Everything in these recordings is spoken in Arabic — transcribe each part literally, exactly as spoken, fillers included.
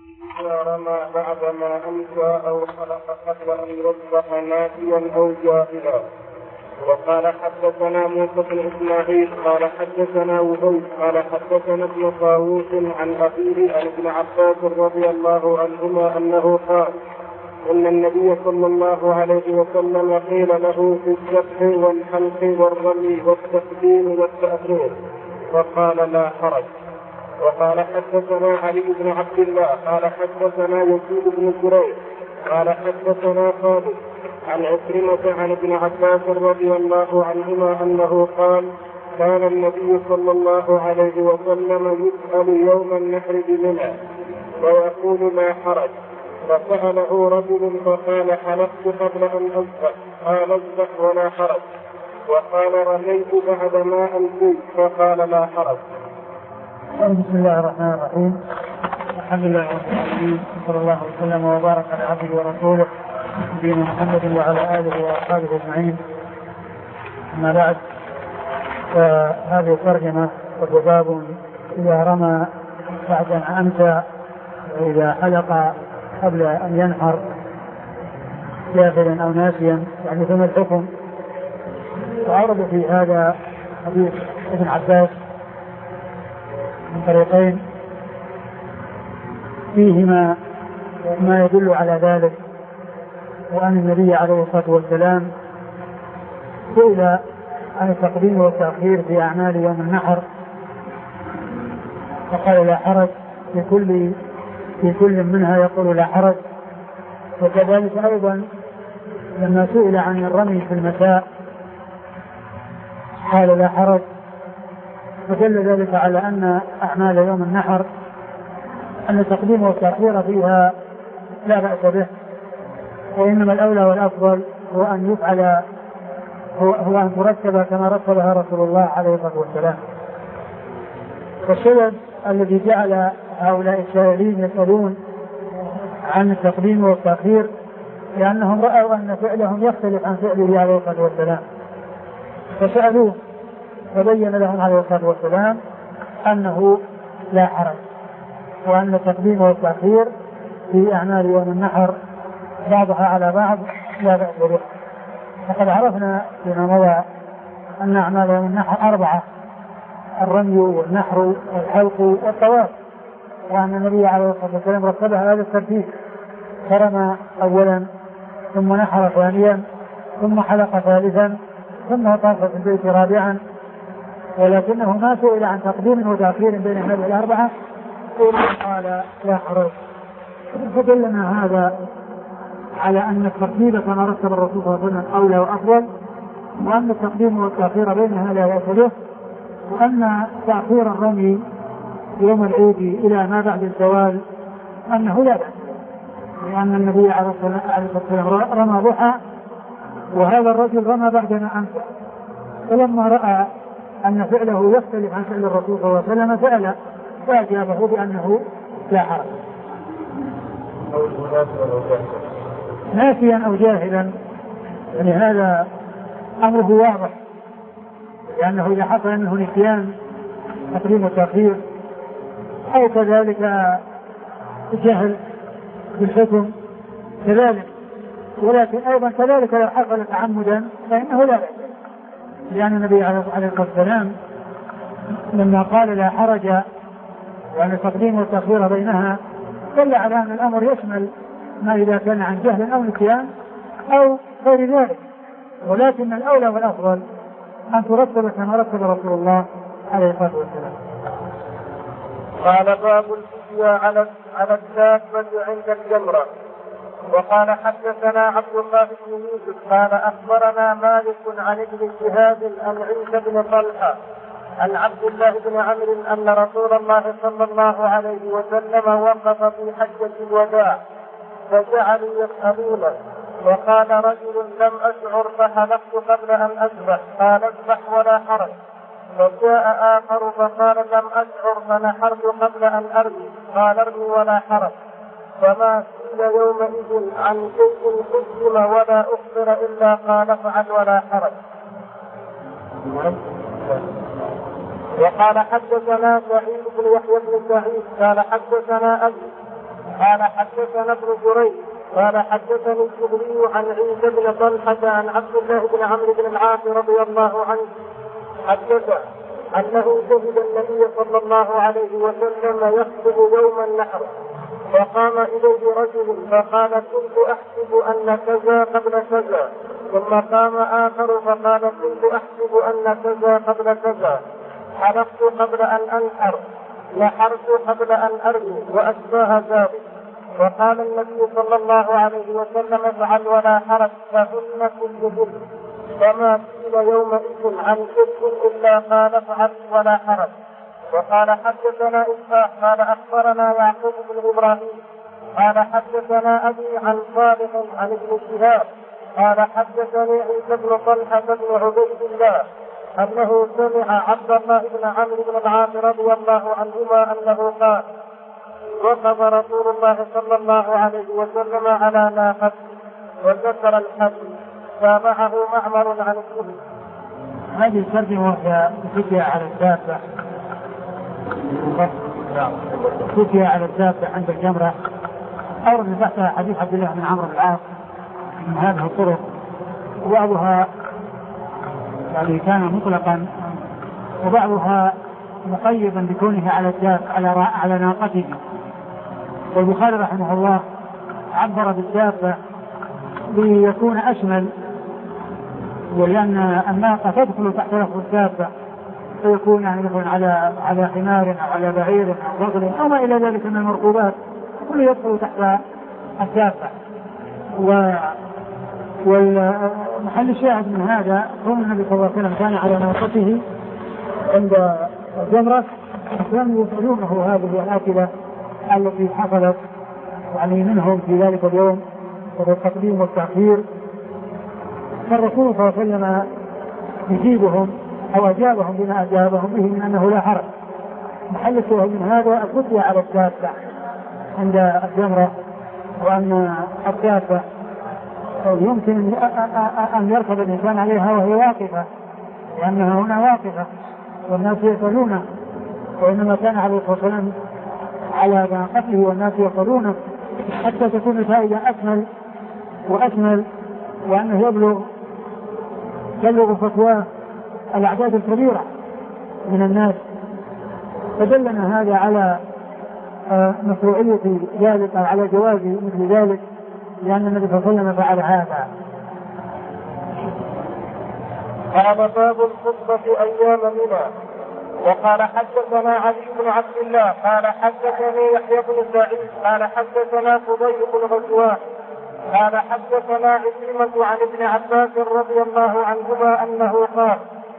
رمى بعدما أمسى أو خلق قبل أن يصبح ناسيا أو جاهلا. وقال حدثنا موسى بن إسماعيل قال حدثنا وهيب قال حدثنا ابن طاووس عن أبيه عن ابن عباس رضي الله عنهما أنه قال إن النبي صلى الله عليه وسلم قيل له في الذبح والحلق والرمي والتقديم والتأخير فقال لا حرج. وقال حدثنا علي بن عبد الله قال حدثنا يزيد بن زريع قال حدثنا خالد عن عكرمة عن ابن عباس رضي الله عنهما أنه قال كان النبي صلى الله عليه وسلم يسأل يوم النحر بمنى ويقول لا حرج. فسأله رجل فقال حلقت قبل أن أذبح قال اذبح ولا حرج. وقال رميت بعد ما أمسيت فقال لا حرج. بسم الله الرحمن الرحيم. الحمد لله رب العالمين صلى الله وسلم وبارك على عبده ورسوله نبينا محمد وعلى آله وأصحابه أجمعين. أما بعد، فهذه الترجمة وهو باب إذا رمى بعد أن أمسى وإذا حلق قبل أن ينحر جاهلا أو ناسيا، يعني ثم الحكم. وعرض في هذا حديث ابن عباس من طريقين فيهما ما يدل على ذلك، وأن النبي عليه الصلاة والسلام سئل عن التقديم والتأخير في أعمال يوم النحر فقال لا حرج في كل في كل منها يقول لا حرج. وكذلك أيضا لما سئل عن الرمي في المساء قال لا حرج، فدل ذلك على أن أعمال يوم النحر أن التقديم والتأخير فيها لا بأس به، وإنما الأولى والأفضل هو أن يفعل هو, هو أن ترتب كما رتبها رسول الله عليه الصلاة والسلام. والسبب الذي جعل هؤلاء السائلين يسألون عن التقديم والتأخير لأنهم رأوا أن فعلهم يختلف عن فعله عليه الصلاة والسلام، فسألوه فبين لهم عليه الصلاة والسلام أنه لا حرج، وأن التقديم والتأخير في أعمال يوم النحر بعضها على بعض لا بأس به. وقد عرفنا فيما مضى أن أعمال يوم النحر أربعة: الرمي والنحر والحلق والطواف، وأن النبي عليه الصلاة والسلام رتبها هذا الترتيب، فرمى أولا ثم نحر ثانيا ثم حلق ثالثا ثم طاف في البيت رابعا، ولكنه ما سئل عن تقديم وتأخير بين هذه الأربعة إلا قال لا حرج. فدلنا هذا على أن الترتيب كما رتب الرسول صلى الله عليه وسلم أولى وأفضل، وأن التقديم والتأخير بينها لا بأس به، وأن تأخير الرمي يوم العيد إلى ما بعد الزوال أنه لا بأس، لأن النبي عليه الصلاة والسلام رمى ضحى وهذا الرجل رمى بعد ما أمسى، فلما رأى أن فعله يختلف عن فعل الرسول صلى الله عليه وسلم سأل فأجابه بأنه لا حرج. ناسيا أو جاهلا، يعني هذا أمره واضح، لأنه إذا حصل أنه نسيان تقديم وتأخير أو كذلك جهل بالحكم كذلك، ولكن أيضا كذلك لو حصل تعمدا فإنه لا بأس، لأن النبي عليه الصلاة والسلام لما قال لا حرج وأن التقديم والتأخير بينها دل على أن الأمر يشمل ما إذا كان عن جهل أو نسيان أو غير ذلك، ولكن الأولى والأفضل أن ترتب كما رتب رسول الله عليه الصلاة والسلام. قال باب الفدية على على الدابة عند الجمرة. وقال حدثنا عبد الله بن يوسف قال أخبرنا مالك عن ابن شهاب عن عيسى بن طلحة عن عبد الله بن عمرو أن رسول الله صلى الله عليه وسلم وقف في حجة الوداع فجعلوا يسألونه، وقال رجل لم أشعر فحلقت قبل أن أذبح قال اذبح ولا حرج. فجاء آخر فقال لم أشعر فنحرت قبل أن أرمي قال ارمي ولا حرج. فما سئل يومئذ عن شيء قدم ولا أخبر إلا قال افعل ولا حرج. وقال حدثنا سعيد بن يحيى بن سعيد قال حدثنا أبي قال حدثنا ابن جريج قال حدثني الزهري عن عيسى بن طلحة عن عبد الله بن عمرو بن العاص رضي الله عنه حدث أنه شهد النبي صلى الله عليه وسلم يخطب يوم النحر، فقام إليه رجل فقال كنت أحسب أن كذا قبل كذا، ثم قام آخر فقال كنت أحسب أن كذا قبل كذا، حلقت قبل أن أنحر، نحرت قبل أن أرجو وأشباه ذلك. وقال النبي صلى الله عليه وسلم افعل ولا حرج فهن كلهن، فما قيل يومئذ عن شرك إلا قال افعل ولا حرج. وقال حدثنا إسحاق قال أخبرنا يعقوب بن إبراهيم قال حدثنا أبي عن صالح عن ابن شهاب قال حدثني عيسى بن طلحة بن عبيد الله أنه سمع عبد الله بن عمرو بن العاص رضي الله عنهما أنه قال وقف رسول الله صلى الله عليه وسلم على ناقة وذكر الحديث تابعه معمر عن الزهري. هذه الترجمة تكفي على الدابة تكفي على الدابة عند الجمرة. أورد تحتها حديث عبد الله بن عمرو بن العاص من هذه الطرق، وبعضها يعني كان مطلقا وبعضها مقيدا بكونه على الدابة على على ناقته. والبخاري رحمه الله عبر بالدابة ليكون أشمل، ولأن الناقة تدخل تحت لفظ الدابة فيكون يعني مثلا على على حمار أو على بعير أو بغل أو ما إلى ذلك من المركوبات كله يدخل تحت الدابة. والمحل الشاهد من هذا كون النبي صلى الله عليه وسلم كان على ناقته عند الجمرة، كانوا يسألونه هذه الآكلة التي حصلت يعني منهم في ذلك اليوم والتقديم والتأخير، فالرسول صلى الله عليه وسلم يجيبهم أو أجابهم بما أجابهم به من أنه لا حرج. محل الشاهد من هذا الفتية على الدابة عند الجمرة، وأن الدابة يمكن أن يركب الإنسان عليها وهي واقفة، لأنها هنا واقفة والناس يسألونه، وإنما كان عليه الصلاة والسلام على ناقته والناس يسألونه حتى تكون الفائدة أكمل وأكمل، وأنه يبلغ يبلغ فتواه الأعداد الكبيرة من الناس. فدلنا هذا على مشروعية ذلك أو على جواز مثل ذلك، لأن النبي صلى الله عليه وسلم فعل هذا. قال باب الخطبة أيام منى. وقال حدثنا علي بن عبد الله قال حدثني يحيى بن سعيد قال حدثنا فضيل بن غزوان قال حدثنا عكرمة عن ابن عباس رضي الله عنهما أنه قال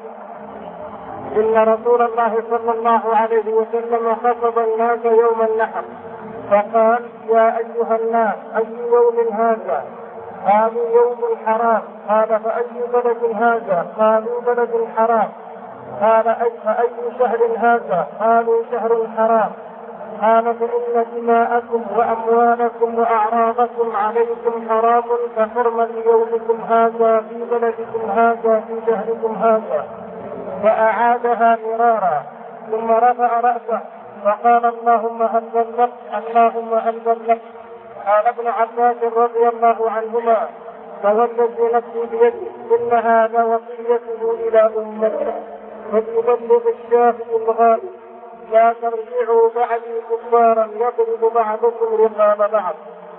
إن رسول الله صلى الله عليه وسلم خطب الناس يوم النحر فقال يا أيها الناس أي يوم هذا؟ قالوا يوم الحرام. قال فأي بلد هذا؟ قالوا بلد الحرام. قال أي فأي شهر هذا؟ قالوا شهر الحرام. قال فإن دماءكم وأموالكم وأعراضكم عليكم حرام كحرمة يومكم هذا في بلدكم هذا في شهركم هذا. فأعادها مرارا ثم رفع رأسه فقال اللهم هل بلغت اللهم هل بلغت. قال ابن عباس رضي الله عنهما فوالذي نفسي بيده إن هذا وصيته إلى أمته فليبلغ الشاهد الغائب لا ترجعوا بعدي كفارا يضرب بعضكم رقاب بعض.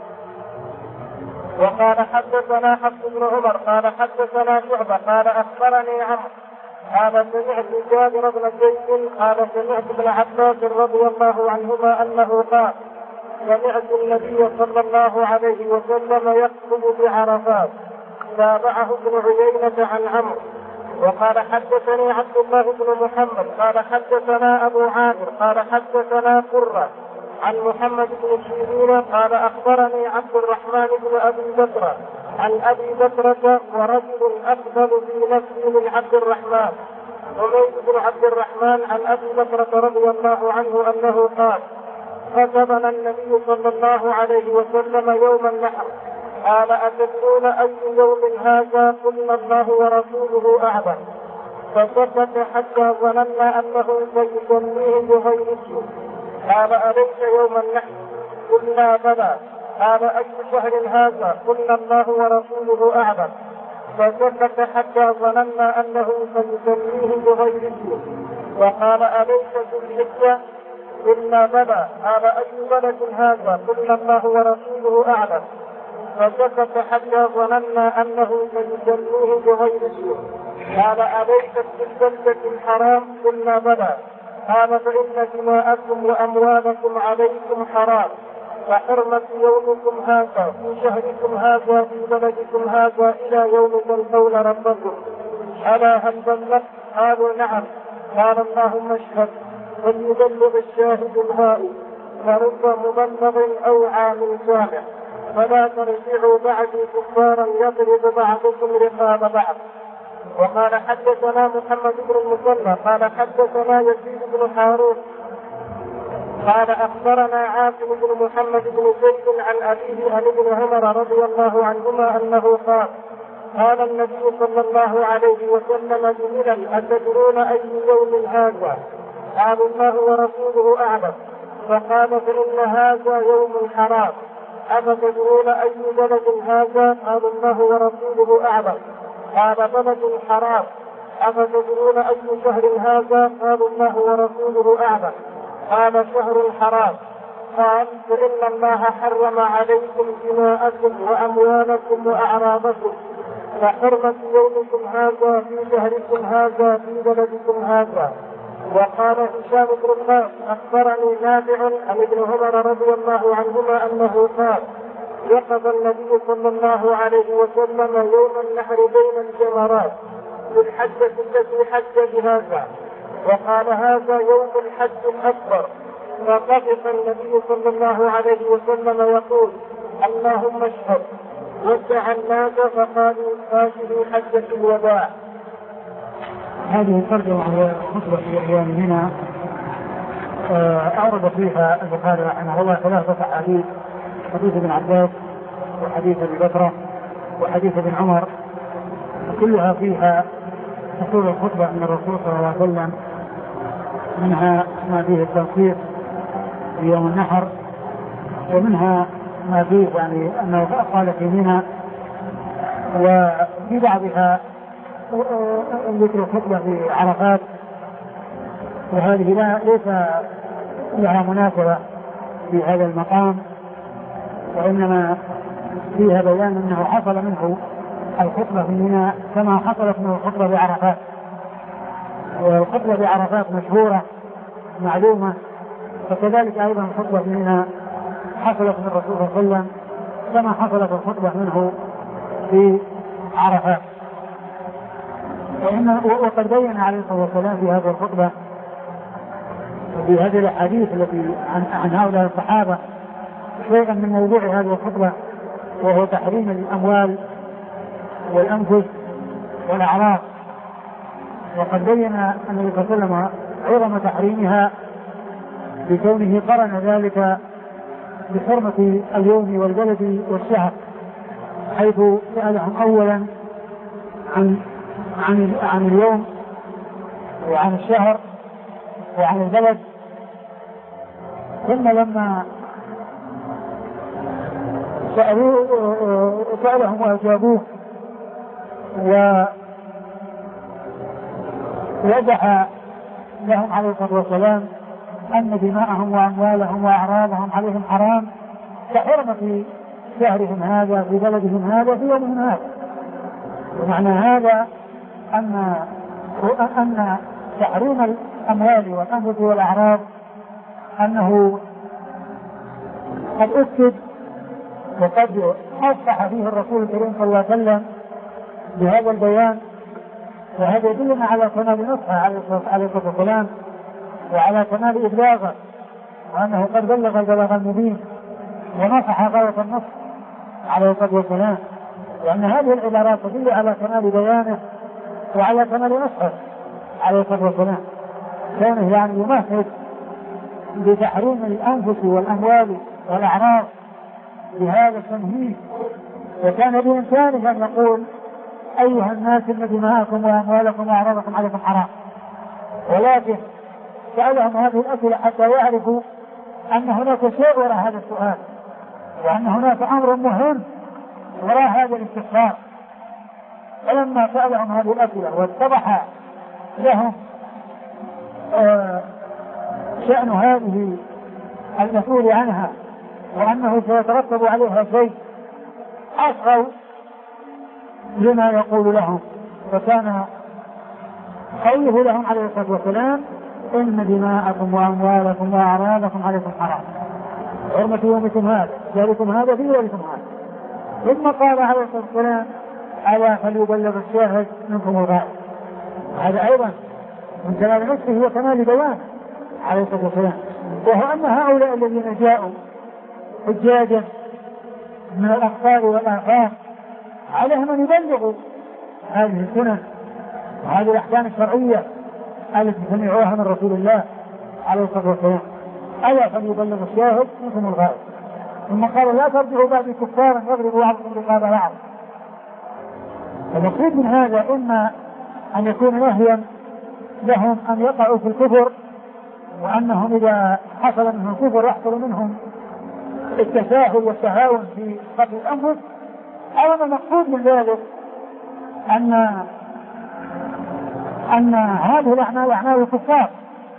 وقال حدثنا حفص بن عمر قال حدثنا شعبة قال أخبرني عمرو قال سمعت جابر بن زيد قال سمعت ابن عباس رضي الله عنهما أنه قال سمعت النبي صلى الله عليه وسلم يخطب بعرفات. تابعه ابن عيينة عن عمرو. وقال حدثني عبد الله بن محمد قال حدثنا أبو عامر قال حدثنا قرة عن محمد بن سيرين قال أخبرني عبد الرحمن بن أبي بكر عن أبي بكرة ورجل أفضل في نفسه من عبد الرحمن حميد بن عبد الرحمن عن أبي بكرة رضي الله عنه أنه قال خطبنا النبي صلى الله عليه وسلم يوم النحر. قال أتدرون أي يوم هذا؟ قلنا الله ورسوله أعلم. فسكت حتى ظننا أنه سيسميه بغير اسمه. قال أليس يوم النحر؟ قلنا بلى. قال أي شهر هذا؟ قلنا الله ورسوله أعلم. فسكت حتى ظننا أنه سيسميه بغير اسمه. وقال أليس ذو الحجة؟ قلنا بلى. قال أي بلد هذا؟ قلنا الله ورسوله أعلم. فسكت حتى ظننا أنه سيسميه بغير اسمه. قال أليست بالبلدة الحرام؟ قلنا بلى. قال فإن دماءكم وأموالكم عليكم حرام، فحرمة يومكم هذا في شهركم هذا في بلدكم هذا إلى يوم تلقون ربكم. ألا هل بلغت؟ قالوا نعم. قال اللهم اشهد وليبلغ الشاهد الغائب، فرب مبلغ أو عام صالح، فلا ترجعوا بعدي كفارا يضرب بعضكم رقاب بعض. وقال حدثنا محمد بن المثنى قال حدثنا يزيد بن هارون قال أخبرنا عاصم بن محمد بن زيد عن أبيه عن ابن عمر رضي الله عنهما أنه قال قال النبي صلى الله عليه وسلم بمنى أتدرون أي يوم هذا؟ قالوا الله ورسوله أعلم. فقال فإن هذا يوم حرام. أفتدرون أي بلد هذا؟ قالوا الله ورسوله أعلم. قال بلد حرام. أفتدرون أي شهر هذا؟ قالوا الله ورسوله أعلم. قال شهر حرام. قال فإن الله حرم عليكم دماءكم وأموالكم وأعراضكم، فحرمة يومكم هذا في شهركم هذا في بلدكم هذا. وقال هشام بن الله أخبرني نافع عن ابن عمر رضي الله عنهما أنه قال يقظ النبي صلى الله عليه وسلم يوم النحر بين الجمرات في الحجة التي حج بهذا، وقال هذا يوم الحج الأكبر. فطفق النبي صلى الله عليه وسلم يقول اللهم اشهد، ودع الناس فقالوا هذه حجة الوداع. هذه الترجمة هي خطبة أيام منى أورد فيها البخاري رحمه الله ثلاثة أحاديث: حديث ابن عباس وحديث ابي بكر وحديث ابن عمر، وكلها فيها حصول الخطبة من الرسول صلى الله عليه وسلم، منها ما فيه التوقيت في يوم النحر، ومنها ما فيه يعني أنه قال في منى، وفي بعضها ذكر الخطبة في عرفات، وهذه لا ليس لها مناسبة في هذا المقام، وإنما فيها بيان أنه حصل منه الخطبة في منى كما حصلت منه الخطبة بعرفات. والخطبة بعرفات مشهورة معلومة، فكذلك أيضا الخطبة في منى حصلت من الرسول صلى الله عليه وسلم كما حصلت الخطبة منه في عرفات. وقد بين عليه الصلاة والسلام في هذه الخطبة وفي هذه الأحاديث التي عن, عن هؤلاء الصحابة شيئا من موضوع هذه الخطبة، وهو تحريم الأموال والأنفس والأعراض. وقد بين النبي صلى الله عليه وسلم عظم تحريمها بكونه قرن ذلك بحرمة اليوم والبلد والشهر، حيث سألهم أولا عن عن عن اليوم وعن الشهر وعن البلد، ثم لما سألوه سألهم وأجابوه ووضح لهم عليه الصلاة والسلام أن دماءهم وأموالهم وأعراضهم عليهم حرام، كحرمة في شهرهم هذا في بلدهم هذا في يومهم هذا. ومعنى هذا أن أن تحريم الأموال والأنفس والأعراض أنه قد أكد وقد أصبح فيه الرسول الكريم صلى الله عليه وسلم بهذا البيان، وهذا يدلنا على كمال نصحه عليه الصلاة والسلام وعلى كمال إبلاغه، وأنه قد بلغ البلاغ المبين ونصح غاية النصح عليه الصلاة والسلام، وأن هذه العبارات تدل على كمال بيانه وعلى كمال نصحه عليه الصلاة والسلام، كونه يعني يمهد بتحريم الأنفس والأموال والأعراض بهذا التمهيد. وكان بإمكانه أن يقول أيها الناس إن دماءكم وأموالكم وأعراضكم عليكم حرام، ولكن سألهم هذه الأسئلة حتى يعرفوا أن هناك شيء وراء هذا السؤال، وأن هناك أمر مهم وراء هذا الاستفسار. فلما سألهم هذه الأسئلة واتضح لهم آه شأن هذه المسؤول عنها وأنه سيترتب عليها شيء، أصغوا لما يقول لهم. فكان قوله لهم عليه الصلاة والسلام: إن دماءكم وأموالكم وأعراضكم عليكم حرام، حرمة يومكم هذا، ذلكم هذا في ذلكم هذا. ثم قال عليه الصلاة والسلام: ألا فليبلغ الشاهد منكم الغائب. هذا أيضا من كمال نصحه وكمال بيانه عليه الصلاة والسلام، وهو أن هؤلاء الذين جاءوا حجاجا من الأقطار والآفاق عليهم أن يبلغوا هذه السنن وهذه الأحكام الشرعية التي سمعوها من رسول الله عليه الصلاة والسلام. ألا فليبلغ الشاهد منكم الغائب. ثم قال: لا ترجعوا بعد كفارا يضرب بعضكم رقاب بعض. المقصود من هذا إما أن يكون نهيا لهم أن يقعوا في الكفر، وأنهم إذا حصل منهم الكفر يحصل منهم التساهل والتهاون في قتل الأنفس، أو أن المقصود من ذلك أن أن هذه الأعمال أعمال الكفار،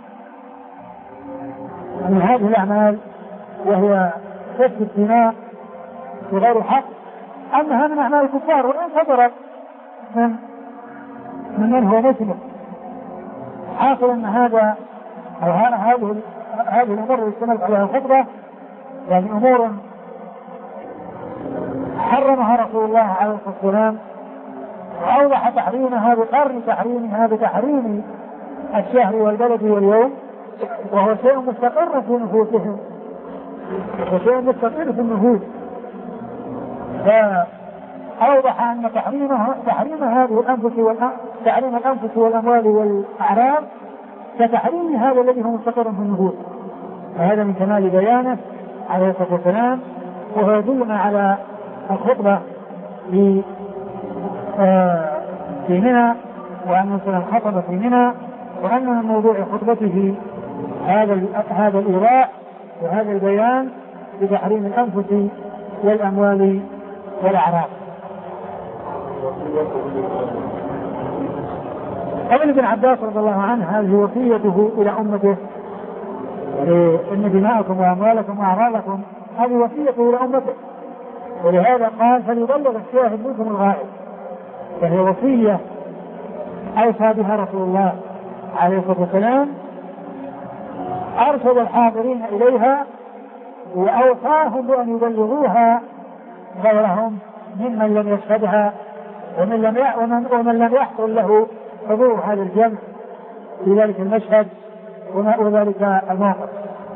أن هذه الأعمال وهي سفك الدماء بغير حق أنها من أعمال الكفار، وإن صدرت من من من هو مسلم. حاصل أن هذا أو هذه هذه الأمور اللي اشتملت عليها الخطبة يعني أمور حرمها رسول الله عليه الصلاة والسلام، وأوضح تحريمها بقرن تحريمها بتحريم الشهر والبلد واليوم، وهو شيء مستقر في نفوسهم وشيء مستقر في النفوس. فأوضح أن تحريمها تحريم هذه الأنفس تحريم الأنفس والأموال والأعراض كتحريم هذا الذي هو مستقر في النفوس. وهذا من كمال بيانه عليه الصلاة والسلام، وهو يدلنا على الخطبة في في منى، وأن الرسول خطب في منى، وأن من موضوع خطبته هذا هذا الإيضاح وهذا البيان بتحريم الأنفس والأموال والأعراض. قال ابن عباس رضي الله عنه: هذه وصيته إلى أمته، إن دماءكم وأموالكم وأعراضكم، هذه وصيته إلى أمته، ولهذا قال: فليبلغ الشاهد منكم الغائب. فهي وصية أوصى بها رسول الله عليه الصلاة والسلام، أرشد الحاضرين إليها وأوصاهم بأن يبلغوها غيرهم ممن لم يشهدها ومن لم ومن, ومن لم يحصل له حضور هذا الجمع في ذلك المشهد وذلك الموقف.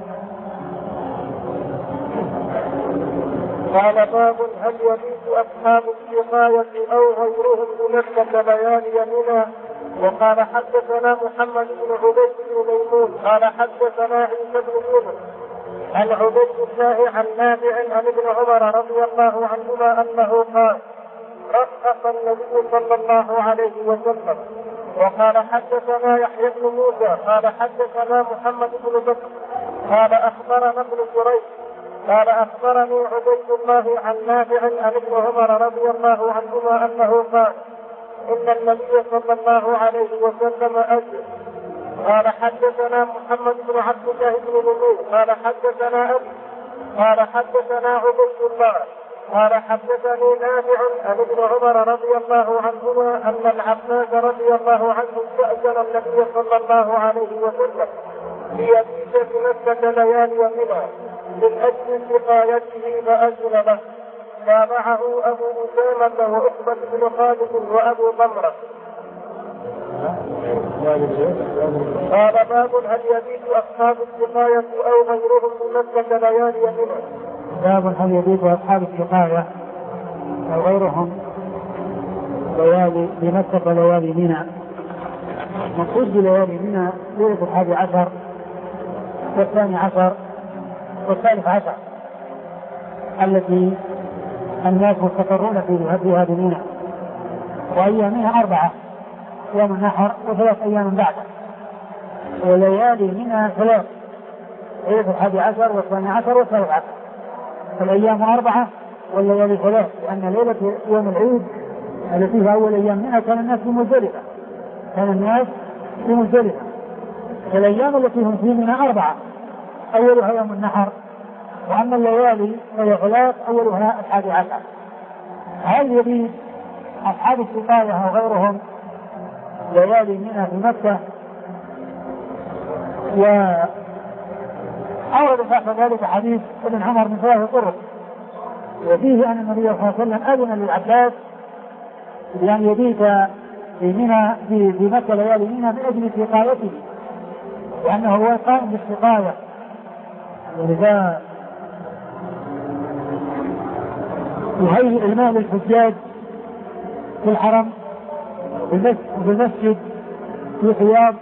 قال: باب هل يبيت أصحاب السقاية أو غيرهم بمكة ليالي يمنى؟ وقال: حدثنا محمد بن عبيد بن ميمون قال: حدثنا عيسى بن يونس عن عبيد الله عن نافع عن ابن عمر رضي الله عنهما أنه قال: رخص النبي صلى الله عليه وسلم. وقال: حدثنا يحيى بن موسى قال: حدثنا محمد بن بكر قال: أخبرنا ابن جريج قال: أخبرني عبيد الله عن نافع عن ابن عمر رضي الله عنهما أنه قال: إن النبي صلى الله عليه وسلم أجل. قال: حدثنا محمد بن عبد الله بن نمير قال: حدثنا أبي قال: حدثنا عبيد الله قال: حدثني نافع عن ابن عمر رضي الله عنهما أن العباس رضي الله عنه استأذن النبي صلى الله عليه وسلم ليبيت بمكة ليالي منى من أجل سقايته فأذن له. تابعه أبو أسامة وعقبة بن خالد وأبو ضمرة. قال: باب هل يبيت أصحاب السقاية أو غيرهم بمكة ليالي منى؟ باب هل يبيت أصحاب السقاية أو غيرهم ليالي بمكة ليالي منى. مقصود بليالي منى ليلة الحادي عشر والثاني عشر والثالث عشر التي الناس مستقرون فيها بمنى، وأيامها أربعة: يوم النحر وثلاث أيام بعده، وليالي منها ثلاث: ليلة الحادي عشر والثاني عشر والثالث عشر. الأيام أربعة والليالي ثلاث، لأن ليلة يوم العيد التي في أول أيام منها كان الناس في مزدلفة، كان الناس في مزدلفة. الأيام التي هم في منها أربعة، أولها يوم النحر، وأما الليالي وهي ثلاث أولها الحادي عشر. هل يبيد أصحاب السقاية وغيرهم ليالي منها في مكة؟ وأورد بعد ذلك حديث ابن عمر من ثلاث طرق، وفيه أن النبي صلى الله عليه وسلم أذن للعباس بأن يبيت في منى في مكة ليالي منى من أجل سقايته، وأنه هو قائم بالسقاية. ولذا يهيئ الماء للحجاج في الحرم وفي المسجد في خيام،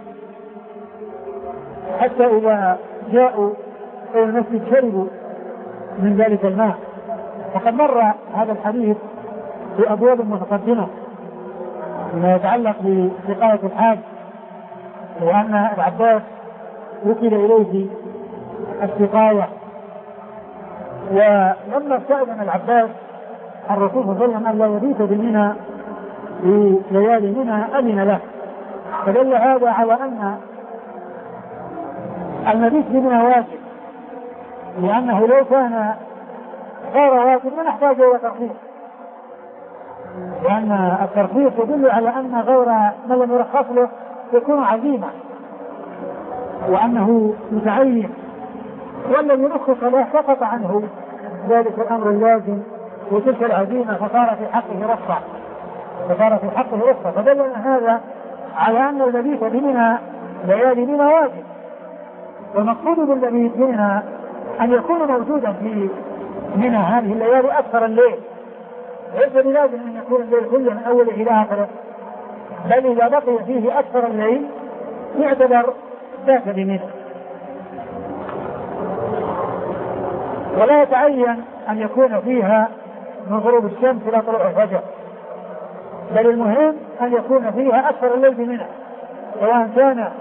حتى إذا جاءوا إلى المسجد شربوا من ذلك الماء. وقد مر هذا الحديث في أبواب متقدمة فيما يتعلق بسقاية الحاج، وأن العباس وكل إليه السقاية. ولما استأذن العباس الرسول صلى الله عليه وسلم أن لا يبيت بمنى في ليالي منى أذن له، فدل هذا على أن المبيت بمنى واجب، لأنه لو كان غير واجب ما نحتاج إلى ترخيص، لأن الترخيص يدل على أن غير من لم يرخص له يكون عزيمة وأنه متعين، والذي رخص له سقط عنه ذلك الأمر اللازم وتلك العزيمة فصار في حقه رخصة فصار في حقه رخصة فدل هذا على أن المبيت بمنى ليالي منى واجب. والمقصود بالمبيت بمنى أن يكون موجودا في منى هذه الليالي أكثر الليل، ليس بلازم أن يكون الليل كله من أوله إلى آخره، بل إذا بقي فيه أكثر الليل يعتبر ذاك بمنى. ولا يتعين أن يكون فيها من غروب الشمس إلى طلوع الفجر، بل المهم أن يكون فيها أكثر الليل بمنى، سواء كان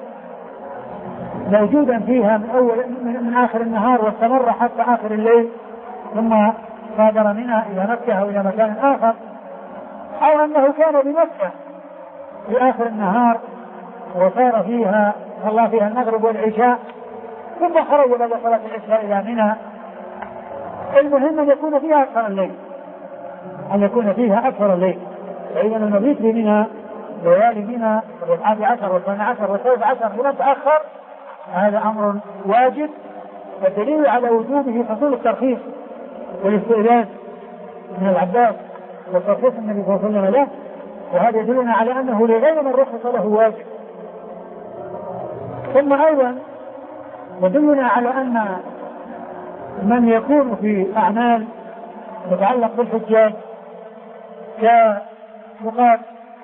موجودا فيها من أول من آخر النهار واستمر حتى آخر الليل ثم صادر منها إلى مكة أو إلى مكان آخر، أو أنه كان بمكة في آخر النهار وصار فيها صلى فيها المغرب والعشاء ثم خرج بعد صلاة العشاء إلى منى. المهم أن يكون فيها أكثر الليل أن يكون فيها أكثر الليل. فإذا المبيت بمنى ليالي منى والحادي عشر والثاني عشر والثالث عشر ولم تأخر هذا أمر واجب، والدليل على وجوبه حصول الترخيص والاستئذان من العباس وترخيص النبي صلى الله عليه وسلم له، وهذا يدلنا على أنه لغير من رخص له واجب. ثم أيضا يدلنا على أن من يكون في أعمال تتعلق بالحجاج كسقاة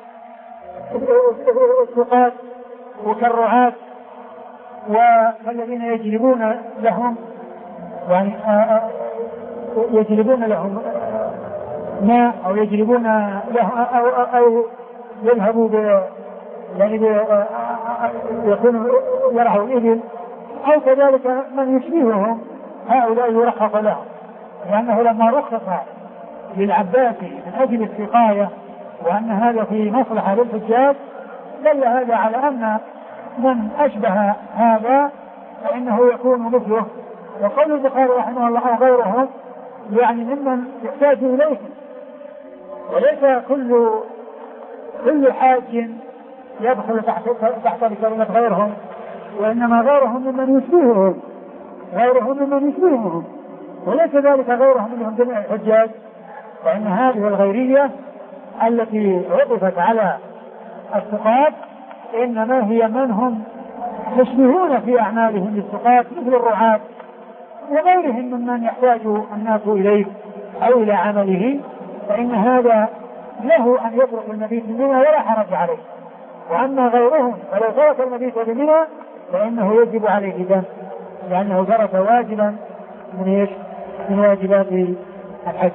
السقاة وكالرعاة والذين يجلبون لهم يعني يجلبون لهم ماء أو يجلبون له أو, أو يذهبوا ب يعني يكون يرعوا الإبل أو كذلك من يشبههم هؤلاء يرخص لهم، لأنه لما رخص للعباس من أجل السقاية وأن هذا في مصلحة للحجاج دل هذا على أن من أشبه هذا فإنه يكون مثله. وقول البخاري رحمه الله وغيرهم يعني ممن يحتاج إليه، وليس كل كل حاج يدخل تحت تحت كلمة غيرهم، وإنما غيرهم ممن يشبههم غيرهم ممن يشبههم وليس ذلك غيرهم منهم جميع الحجاج، وإن هذه الغيرية التي عطفت على السقاة إنما هي من هم يشبهون في أعمالهم للسقاة مثل الرعاة وغيرهم ممن يحتاج الناس إليه أو إلى عمله، فإن هذا له أن يترك المبيت بمنى ولا حرج عليه. وأما غيرهم فلو ترك المبيت بمنى فإنه يجب عليه دم، لأنه ترك واجبا من ايش؟ من واجبات الحج.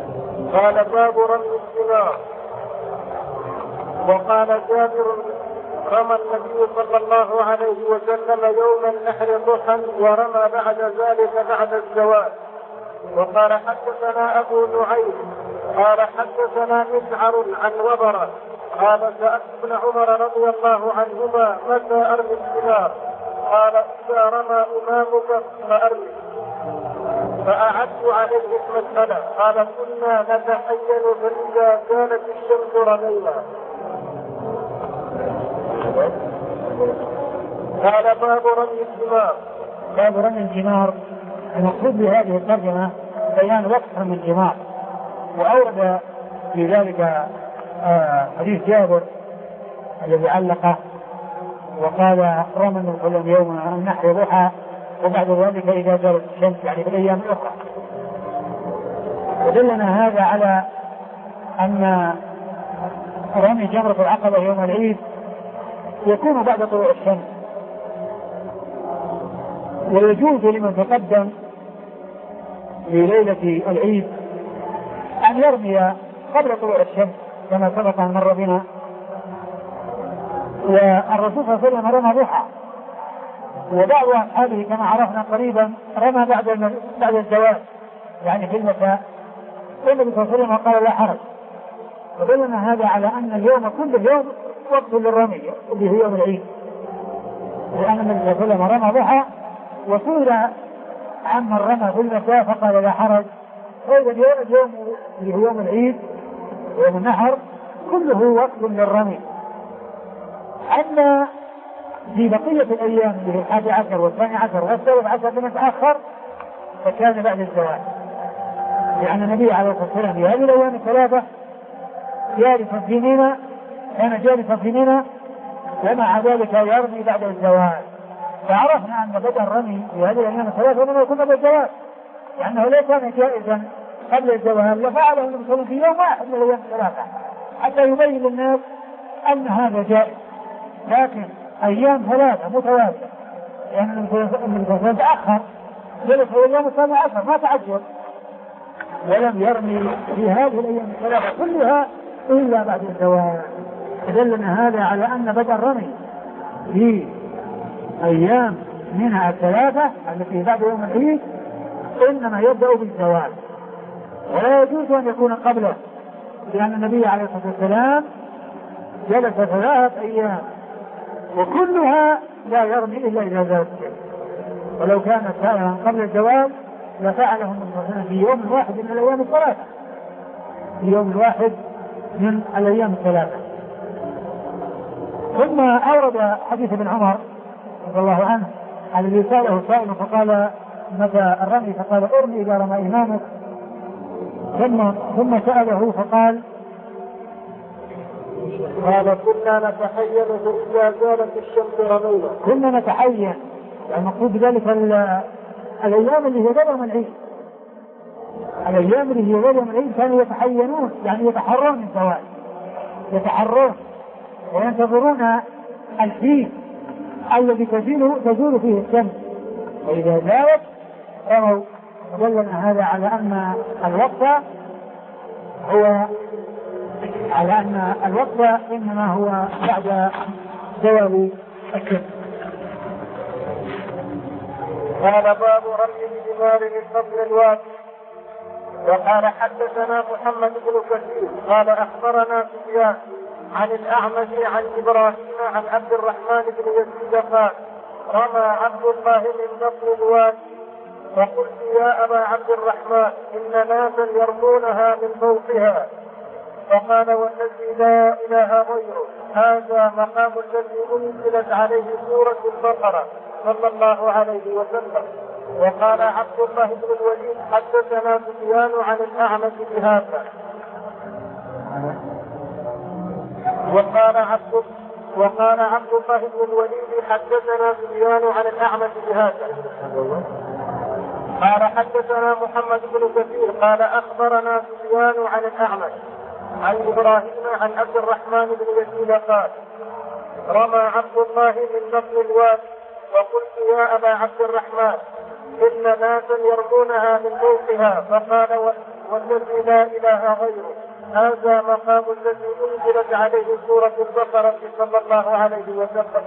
قال باب رمي السباع. وقال جابر رمى النبي صلى الله عليه وسلم يوم النحر ضحى ورمى بعد ذلك بعد الزوال. وقال حدثنا أبو نعيم قال حدثنا مسعر عن وبرة قال سألت ابن عمر رضي الله عنهما متى أرمي الثمار؟ قال إذا رمى إمامك فأرمي. فأعدت عليه المسألة قال كنا نتحين فإذا كانت الشمس رمينا. قال باب رمي الثمار. باب رمي الجمار. المقصود بهذه الترجمة بيان وقت رمي الجمار، وأورد في ذلك حديث جابر الذي علقه وقال رمى من كل يوم النحر ضحى وبعد ذلك إذا زالت الشمس، يعني في الأيام الأخرى. ودلنا هذا على أن رمي جمرة العقبة يوم العيد يكون بعد طلوع الشمس، ويجوز لمن تقدم في ليلة العيد أن يرمي قبل طلوع الشمس كما سبق أن مر بنا. والرسول صلى الله عليه وسلم رمى ضحى، وبعض أصحابه كما عرفنا قريبا رمى بعد بعد الزوال يعني في المساء، والنبي صلى الله عليه وسلم قال لا حرج. ودلنا هذا على أن اليوم كل يوم وقت للرمي اللي هو يوم العيد، لأن النبي صلى الله عليه وسلم رمى ضحى وسئل عمن رمى في المساء فقال لا حرج. هذا اليوم اللي هو يوم العيد يوم النحر كله وقت للرمي. أما في بقية الأيام اللي هي الحادي عشر والثاني عشر والثالث عشر لما تأخر فكان بعد الزواج، لأن النبي عليه الصلاة والسلام في هذه الأيام الثلاثة جالسا في منى، كان جالسا في منى ومع ذلك يرمي بعد الزواج. فعرفنا أن بدأ الرمي في هذه الأيام الثلاثة ومن يكون بعد الزواج، لأنه لو كان جائزا قبل الزواج لفعله النبي صلى الله عليه وسلم في يوم واحد من الأيام الثلاثة حتى يبين للناس أن هذا جائز. لكن أيام ثلاثة متوازية، لأن النبي صلى الله عليه وسلم تأخر جلس في اليوم الثاني عشر ما تعجل ولم يرمي في هذه الأيام الثلاثة كلها إلا بعد الزواج. دلنا هذا على أن بدأ الرمي في أيام منها الثلاثة التي بعد يوم العيد إنما يبدأ بالزواج، ولا يجوز أن يكون قبله، لأن النبي عليه الصلاة والسلام جلس ثلاثة أيام وكلها لا يرمي إلا إذا زالت الشمس، ولو كانت سائرا قبل الزواج لفعله النبي في يوم واحد من الأيام الثلاثة في يوم واحد من الأيام الثلاثة. ثم أورد حديث ابن عمر رضي الله عنه الذي سأله سائل فقال متى الرمي؟ فقال ارمي إذا رمى إمامك. ثم ثم سأله فقال قال كنا نتحين فإذا زالت الشمس رمينا. كنا نتحين، يعني المقصود بذلك الأيام اللي هي غير العيد، الأيام اللي هي غير العيد كانوا يتحينون، يعني يتحرون من الزواج، يتحرون وينتظرون الحين الذي تزول تزول فيه الشمس، وإذا زالت رموا. دلنا هذا على أن الوقت هو على أن الوقت إنما هو بعد زوال الشمس. قال باب رمي الجمار من فضل الوادي. وقال حدثنا محمد بن كثير قال أخبرنا سفيان عن الأعمش عن إبراهيم عن عبد الرحمن بن يزيد قال رمى عبد الله من بطن الوادي فقلت يا أبا عبد الرحمن إن ناسا يرمونها من فوقها، فقال والذي لا إله غيره هذا مقام الذي أنزلت عليه سورة البقرة صلى الله عليه وسلم. وقال عبد الله بن الوليد حدثنا سفيان عن الأعمش بهذا. وقال عبد وقال عبد الله بن الوليد حدثنا سفيان عن الأعمش بهذا. قال حدثنا محمد بن كثير قال أخبرنا سفيان عن الأعمش عن إبراهيم عن عبد الرحمن بن يزيد قال رمى عبد الله من بطن الوادي وقلت يا أبا عبد الرحمن إن ناسا يرمونها من فوقها، فقال والذي لا إله غيره هذا مقام الذي أنزلت عليه سورة البقرة صلى الله عليه وسلم.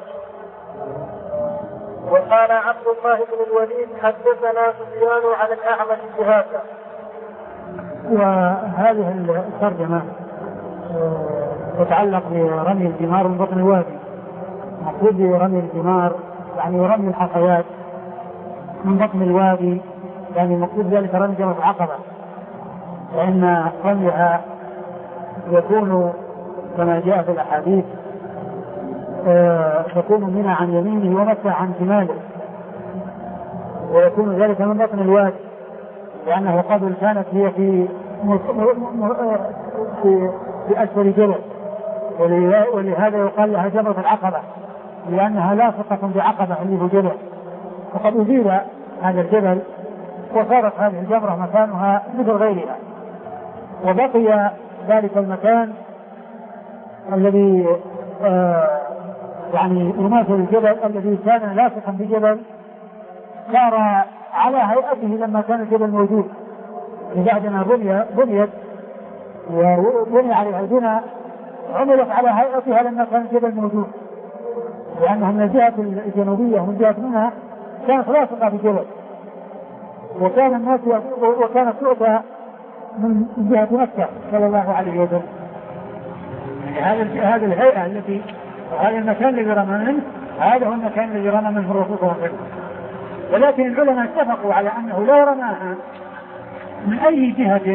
وقال عبد الله بن الوليد حدثنا سفيان عن الأعمش بهذا. وهذه الترجمة تتعلق برمي الجمار من بطن الوادي. مقصود برمي الجمار يعني رمي الحصيات من بطن الوادي، يعني مقصود ذلك رمي جمرة العقبة، لأن رميها يكون كما جاء في الأحاديث تكون منى عن يمينه ومكة عن شماله، ويكون ذلك من بطن الوادي، لأنه قبل كانت هي في في, في أسفل جبل، ولهذا يقال لها جمرة العقبة لأنها لاصقة بعقبة اللي هو جبل، وقد أزيل هذا الجبل وصارت هذه الجمرة مكانها مثل غيرها، وبقي ذلك المكان الذي آه يعني يماثل الجبل الذي كان لاصقا بجبل، صار على هيئته لما كان الجبل موجود، بعدما بني بنيت وبني عليها البناء عملت على هيئتها لما كان الجبل موجود، لأنها من الجهة الجنوبية ومن جهة منها كانت لاصقة بجبل، وكان الناس وكانت تؤتى من جهة مكة صلى الله عليه وسلم. هذا هذه الهيئة التي هذا المكان الذي رمى منه هذا هو المكان الذي رمى منه الرسول صلى الله عليه وسلم. ولكن العلماء اتفقوا على أنه لا رماها من أي جهة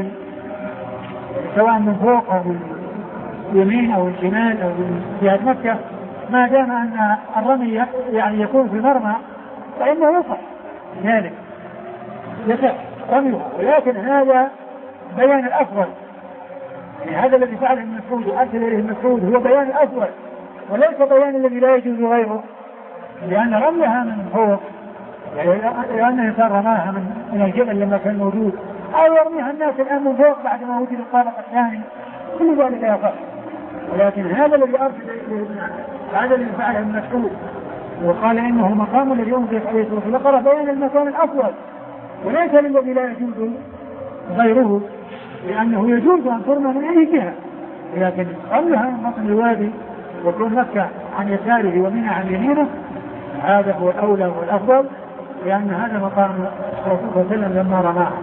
سواء من فوق أو من اليمين أو الشمال أو من جهة مكة، ما دام أن الرمي يعني يكون في المرمى فإنه يصح ذلك يصح رميه. ولكن هذا بيان الأفضل، يعني هذا الذي فعله ابن مسعود وأرسل إليه ابن مسعود هو بيان الأفضل وليس بيان الذي لا يجوز غيره، لأن رميها من فوق يعني لأن الإنسان رماها من, من الجبل لما كان موجود، أو يرميها الناس الآن من فوق بعد ما وجد الطابق الثاني، كل ذلك يصح. ولكن هذا الذي أرسل هذا الذي فعله ابن مسعود وقال إنه مقام الذي ينزل عليه سورة البقرة بيان المكان الأفضل وليس للذي لا يجوز غيره، لأنه يجوز أن ترمى من أي جهة، لكن رميها من بطن الوادي وكون مكة عن يساره ومنى عن يمينه هذا هو الأولى والأفضل، لأن هذا مقام الرسول صلى الله عليه وسلم لما رماها.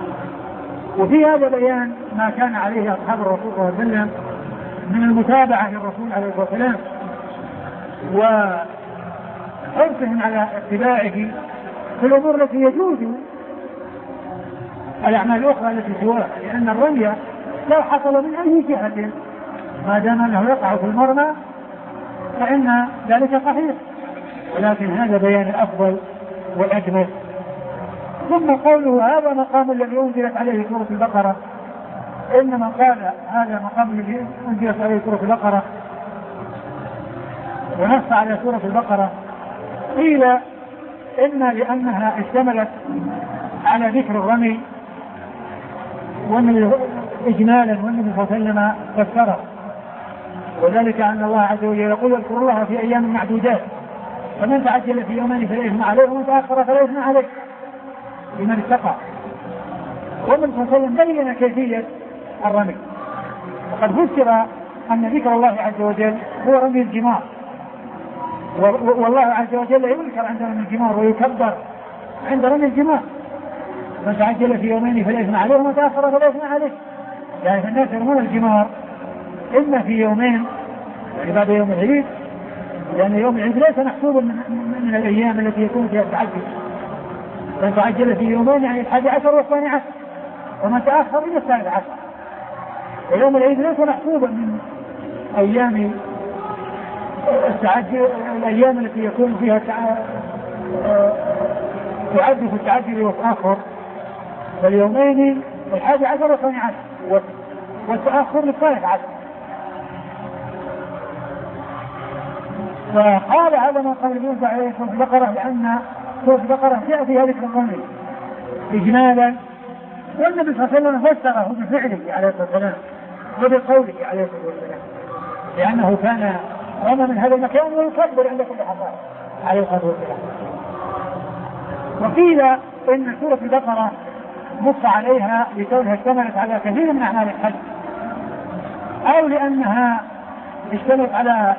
وفي هذا بيان ما كان عليه أصحاب الرسول صلى الله عليه وسلم من المتابعة للرسول عليه الصلاة والسلام وحرصهم على اتباعه في الأمور التي يجوز الأعمال الأخرى التي سواها، لأن الرمي لو حصل من أي جهة ما دام أنه يقع في المرمى فإن ذلك صحيح، ولكن هذا بيان الأفضل والأجمل. ثم قوله هذا مقام الذي أنزلت عليه سورة البقرة، إنما قال هذا مقام الذي أنزلت عليه سورة البقرة ونص على سورة البقرة، قيل إن لأنها اشتملت على ذكر الرمي ومن إجمالا والنبي صلى الله عليه وسلم فسره، وذلك أن الله عز وجل يقول اذكروا الله في أيام معدودات فمن تعجل في يومين فلا إثم عليه ومن تأخر فلا إثم عليه لمن اتقى. والنبي صلى الله عليه وسلم بين كيفية الرمي، وقد فسر أن ذكر الله عز وجل هو رمي الجمار، والله عز وجل يذكر عند رمي الجمار ويكبر عند رمي الجمار، من تعجل في يومين فلا إثم عليه ومن تأخر فلا إثم عليه. يعني الناس يرمون الجمار إما في يومين يعني بعد يوم العيد، لأن يوم العيد ليس محسوبا من, من الأيام التي يكون فيها التعجل، من تعجل في يومين يعني الحادي عشر والثاني عشر ومن تأخر من الثالث عشر، ويوم العيد ليس محسوبا من أيام التعجل الأيام التي يكون فيها تعد في التعجل والتأخر، فاليومين الحادي عشر والثاني عشر والتأخر للثالث عشر. فقال هذا ما قال يوسف عليه سورة البقرة، لأن سورة البقرة جاء فيها ذكر الرمي إجمالا، والنبي صلى الله عليه وسلم فسره بفعله عليه الصلاة والسلام وبقوله عليه الصلاة والسلام، لأنه كان رمى من هذا المكان ويكبر عند كل حصاد عليه الصلاة والسلام. وقيل إن سورة البقرة نص عليها لكونها اشتملت على كثير من أعمال الحج، أو لأنها اشتملت على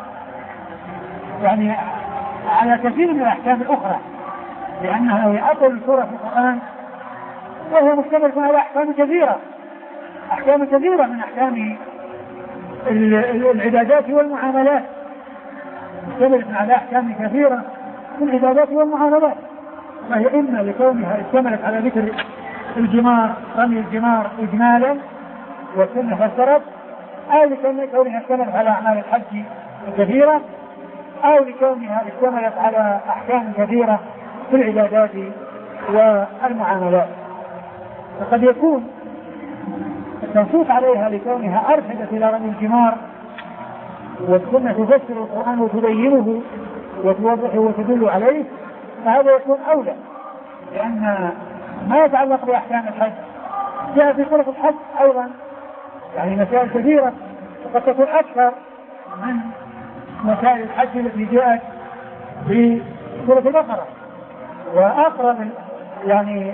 يعني على كثير من الأحكام الأخرى، لأنها هي أطول سورة في القرآن وهي مشتملة على أحكام كثيرة أحكام كثيرة من أحكام العبادات والمعاملات، مشتملة على أحكام كثيرة من العبادات والمعاملات، فهي إما لكونها اشتملت على ذكر الجمار رمي الجمار إجمالا والسنة فسرت، أو لكونها اشتملت على أعمال الحج الكثيرة، أو لكونها اشتملت على أحكام كثيرة في العبادات والمعاملات. فقد يكون التنصيص عليها لكونها أرشدت إلى رمي الجمار والسنة تفسر القرآن وتبينه وتوضحه وتدل عليه، فهذا يكون أولى، لأن ما يتعلق بأحكام الحج جاء في سورة الحج أيضا يعني مسائل كثيرة وقد تكون أكثر من مسائل الحج التي جاءت في سورة البقرة، وأقرب يعني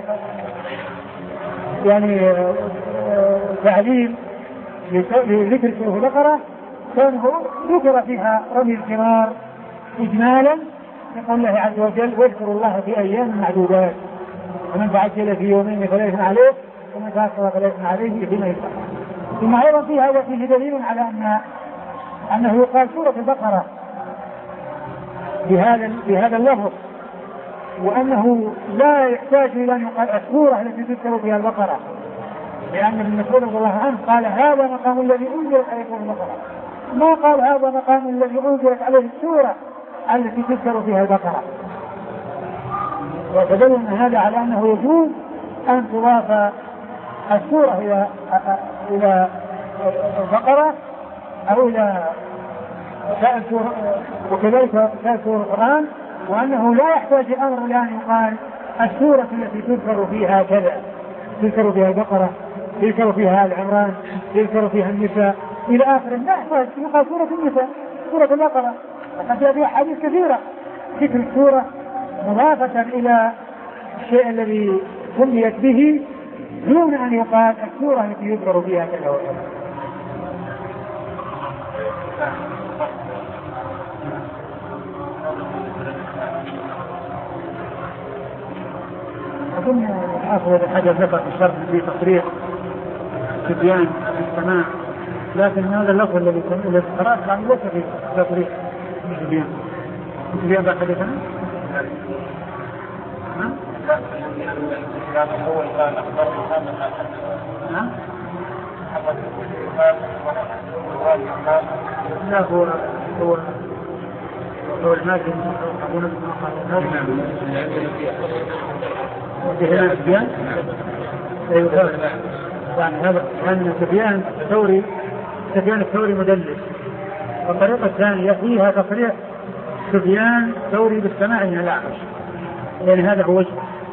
يعني تعليم لذكر سورة البقرة كانه ذكر فيها رمي الجمار إجمالا يقول الله عز وجل واذكروا الله في أيام معدودات ومن تعجل في يومين فلا إثم عليه ومن تأخر فلا إثم عليه فيما يشاء. ثم أيضا في هذا فيه دليل على أن أنه يقال سورة البقرة بهذا بهذا اللفظ، وأنه لا يحتاج إلى أن يقال السورة التي تذكر فيها البقرة، لأن ابن مسعود رضي الله عنه قال هذا مقام الذي أنزلت عليكم البقرة، ما قال هذا مقام الذي أنزلت عليه السورة التي تذكر فيها البقرة. وتدل أن هذا على أنه يجوز أن تضاف السورة إلى إلى البقرة أو إلى سائر سورة وكذلك سائر سورة القرآن، وأنه لا يحتاج الأمر لأن يقال السورة التي تذكر فيها كذا، تذكر فيها البقرة، تذكر فيها آل عمران، تذكر فيها النساء إلى آخره، لا يحتاج يقال سورة النساء سورة البقرة، وقد جاء فيها حديث كثيرة ذكر السورة مضافة إلى الشيء الذي سميت به دون أن يقال السورة التي يذكر فيها كذا وكذا. أظن أخذ الحجر ذكر في الشرح في تصريح تبيان السماع، لكن هذا اللفظ الذي قرأت يعني ليس في تصريح تبيان تبيان بعد حديثنا. الأول قال أخبر محمد نعم لا هو هو هو الماجن أبونا هنا سفيان يعني هذا كان سفيان الثوري سفيان الثوري مدلس، والطريقة الثانية فيها تصريح سفيان الثوري بالسماع من الأعمش، لأن هذا هو وجه.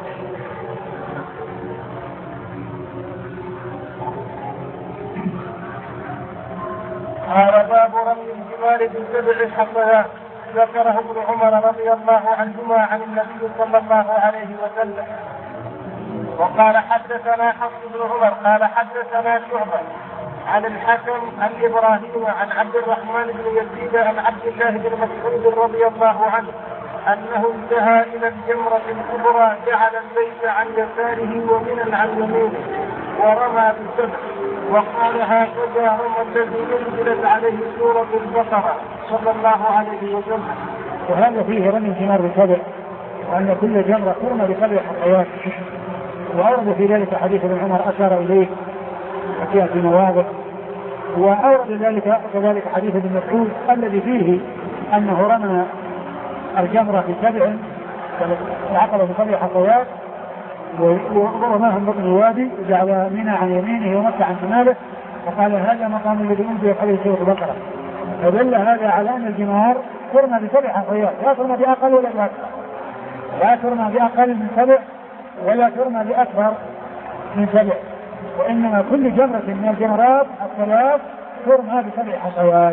قال باب رمي الجمار بالسبع حصيات، ذكره ابن عمر رضي الله عنهما عن النبي صلى الله عليه وسلم. وقال حدثنا حفص بن عمر قال حدثنا شعبة عن الحكم عن إبراهيم عن عبد الرحمن بن يزيد عن عبد الله بن مسعود رضي الله عنه أنه انتهى إلى الجمرة الكبرى جعل البيت عن يساره ومنى عن يمينه ورمى بسبع، وقال هكذا رمى الذي نزلت عليه سورة البقرة صلى الله عليه وسلم. وهذا فيه رمي الجمار بسبع، وأن كل جمرة ترمى بسبع حصيات، وأورد في ذلك حديث ابن عمر أشار إليه وفيها في مواضع، وأورد ذلك كذلك حديث ابن مسعود الذي فيه أنه رمى الجمرة في سبع العقبة في سبع حصيات ورماهم بطن الوادي وجعل منى عن يمينه ومكة عن شماله، وقال هذا مقام الذي أنزلت عليه سورة البقرة. فدل هذا على أن الجمار ترمى بسبع حصيات، لا ترمى بأقل ولا بأكثر، لا ترمى بأقل من سبع ولا ترمى بأكثر من سبع، وإنما كل جمرة من الجمرات الثلاث ترمى بسبع حصيات.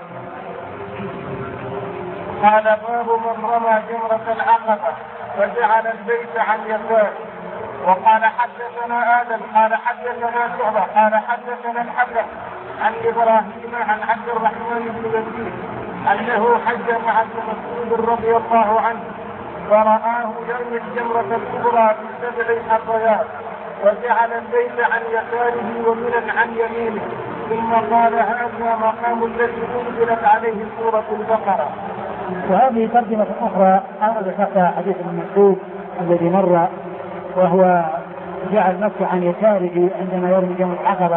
قال باب من رمى جمرة العقبة فجعل البيت عن يساره. وقال حدثنا آدم قال حدثنا شعبة قال حدثنا الحكم عن إبراهيم عن عبد الرحمن بن يزيد أنه حج مع ابن مسعود رضي الله عنه فرآه يرمي الجمرة الكبرى بسبع حصيات وجعل البيت عن يساره ومنى عن يمينه ثم قال هذا مقام الذي أنزلت عليه سورة البقرة. وهذه ترجمة أخرى أوردتها حديث ابن مسعود الذي مر وهو جعل مكة عن يساره عندما يرمي جمرة العقبة.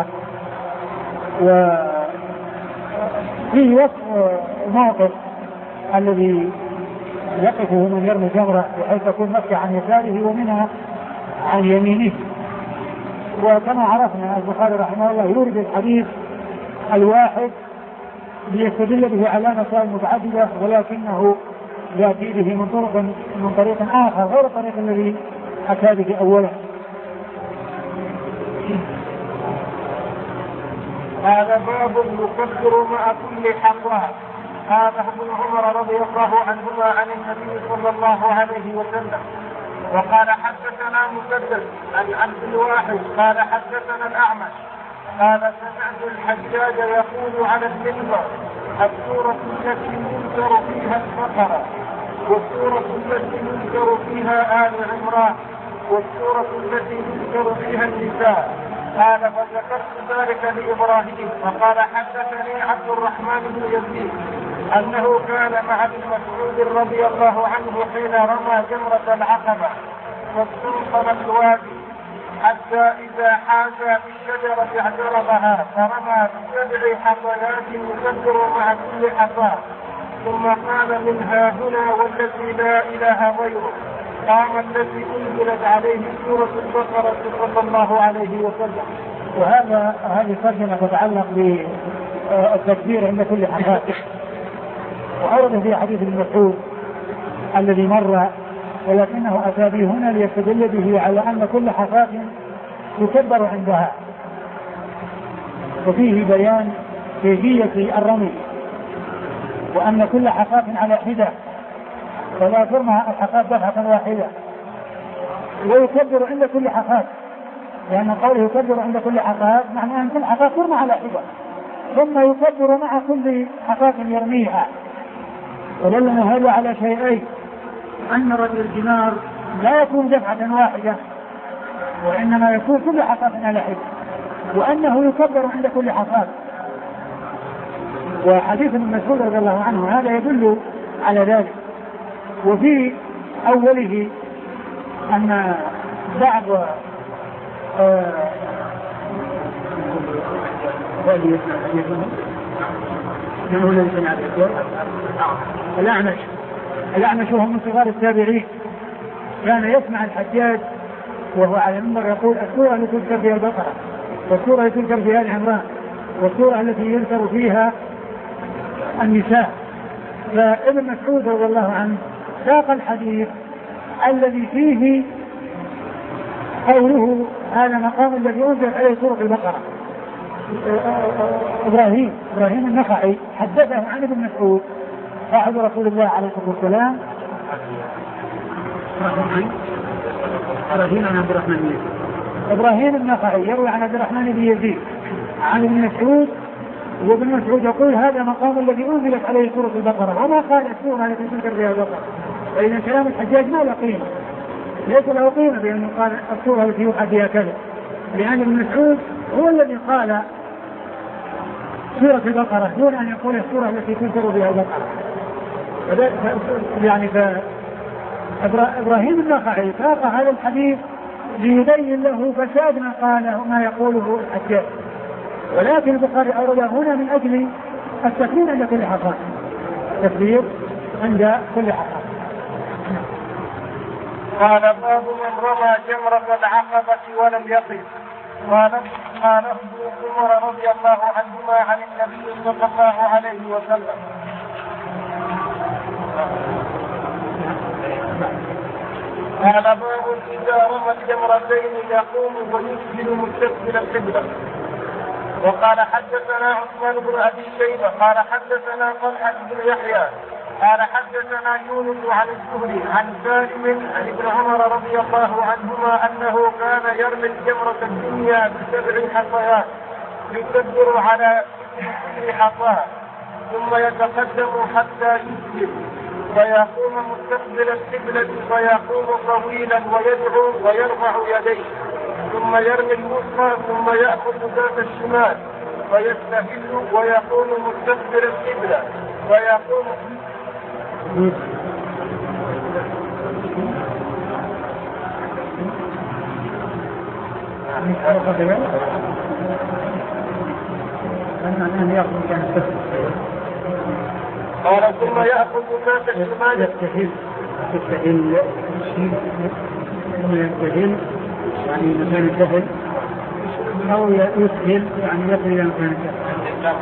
وفيه وصف الموقف الذي يقفه من يرمي جمرة بحيث تكون مكة عن يساره ومنها عن يمينه. وكما عرفنا البخاري رحمه الله يورد الحديث الواحد ليستدل به على مسائل متعددة ولكنه يأتي به من طرق من طريق آخر غير الطريق الذي أتى به أولا. هذا باب يكبر مع كل حصاة. قال ابن عمر رضي الله عنهما عن النبي صلى الله عليه وسلم. وقال حدثنا مسدد عن عبد الواحد قال حدثنا الأعمش قال سمعت الحجاج يقول على المنبر السورة التي ينكر فيها البقرة والسورة التي ينكر فيها آل عمران والسورة التي ينكر فيها النساء. قال فذكرت ذلك لإبراهيم فقال حدثني عبد الرحمن بن يزيد أنه كان مع ابن مسعود رضي الله عنه حين رمى جمرة العقبة فاستنصر الوادي حتى إذا حاز بالشجرة اعترضها فرمى بسبع حصيات يكبر مع كل حصاة ثم قال منها هنا والذي لا إله غيره قام الذي أنزلت عليه سورة البقرة صلى الله عليه وسلم. وهذا هذه الترجمة تتعلق بالتكبير عند كل حصاة. وأورد في حديث ابن مسعود الذي مر ولكنه أتى به هنا ليستدل به على أن كل حصاة يكبر عندها وفيه بيان كيفية الرمي وأن كل حصاة على حدة فلا ترمى الحصاة دفعة واحدة ويكبر عند كل حصاة لأن قوله يكبر عند كل حصاة معنى أن كل حصاة ترمى على حدة ثم يكبر مع كل حصاة يرميها. ودلنا هذا على شيئين أن رمي الجمار لا يكون دفعة واحدة وإنما يكون كل حصاة على حدة وأنه يكبر عند كل حصاة. وحديث ابن مسعود رضي الله عنه هذا يدل على ذلك. وفي أوله أن بعض آه الأعمش الأعمش وهو من صغار التابعين كان يسمع الحجاج وهو على المنبر يقول السورة التي تذكر فيها البقرة والسورة التي تذكر فيها آل عمران والسورة التي يذكر فيها النساء. فابن مسعود رضي الله عنه ساق الحديث الذي فيه قوله هذا مقام الذي أنزل عليه سورة البقرة. إبراهيم إبراهيم النخعي حدثه عن ابن مسعود صاحب رسول الله عليه الصلاة والسلام إبراهيم عن عبد الرحمن بن يزيد إبراهيم النخعي يروي عن عبد الرحمن بن يزيد عن ابن مسعود وابن مسعود يقول هذا مقام الذي أنزلت عليه سورة البقرة وما قال السورة التي تذكر فيها البقرة. فإذا كلام الحجاج ما له قيمة ليس له قيمة بأنه قال السورة التي يوحى فيها كذا لأن ابن مسعود هو الذي قال سورة البقرة دون أن يقول السورة التي تذكر فيها البقرة. يعني فإبراهيم النخعي ساق هذا الحديث ليبين له فساد ما قاله ما يقوله الحجاج ولكن البخاري أورده هنا من أجل التكبير عند كل حصاة التكبير عند كل حصاة. قال باب من رمى جمرة العقبة ولم يقف. قال قال ابن عمر رضي الله عنهما عن النبي صلى الله عليه وسلم قال باب إذا رمى الجمرتين يقوم ويسجد مستقبل القبلة. وقال حدثنا عثمان بن أبي شيبة قال حدثنا طلحة بن يحيى قال حدثنا يونس عن الزهري عن سالم عن ابن عمر رضي الله عنهما أنه كان يرمي الجمرة الدنيا بسبع حصيات يكبر على حصاه ثم يتقدم حتى يسلم ويقوم مستقبل القبلة فيقوم طويلا ويدعو ويرفع يديه ثم يرمي الوسطى ثم يأخذ ذات الشمال فيستهل ويقوم مستقبل القبلة ويقوم قال ثم يأخذ ذات الشمال يستهل يستهل يستهل يعني مكان السهل أو يسهل يعني يصل إلى مكان السهل.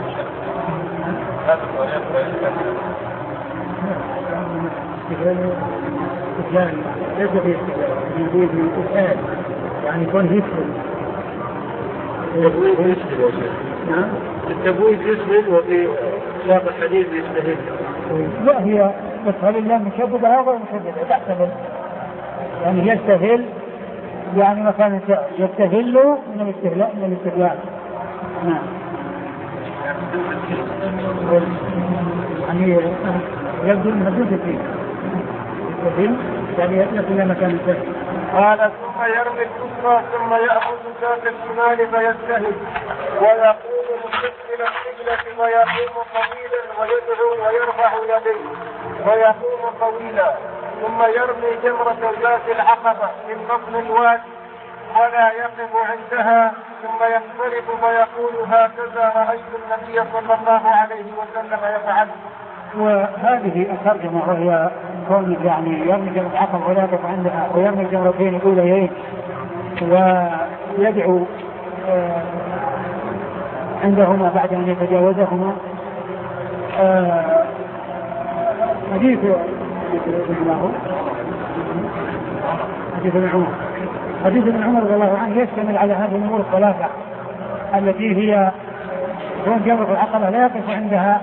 استهلال ليس في استهلال يريد من إسهال يعني يكون يسهل. التبويب يسهل يا شيخ. نعم. التبويب يسهل وفي سياق الحديث يستهل. لا هي يسهل الله مشددة هذا ومشددة تحتمل يعني يستهل يعني مكان يستهل من الاستهلاء من الاستهلاء. نعم. يعني يبدو المدود فيه يستهل يعني يصل إلى مكان السهل. قال ثم يرمي الكفر ثم يأخذ ذات الشمال فيستهل ويقوم مستقبل القبلة ويقوم طويلا ويدعو ويرفع يديه ويقوم طويلا ثم يرمي جمرة ذات العقبة من بطن الوادي ولا يقف عندها ثم ينصرف ويقول هكذا رأيت النبي صلى الله عليه وسلم يفعل. وهذه الترجمة وهي كون يعني يرمي جمرة العقبة ولا يقف عندها ويرمي الجمرتين الأوليين ويدعو عندهما بعد أن يتجاوزهما. حديث حديث ابن عمر حديث ابن عمر رضي الله عنه يشتمل على هذه الأمور الثلاثة التي هي كون جمرة العقبة لا يقف عندها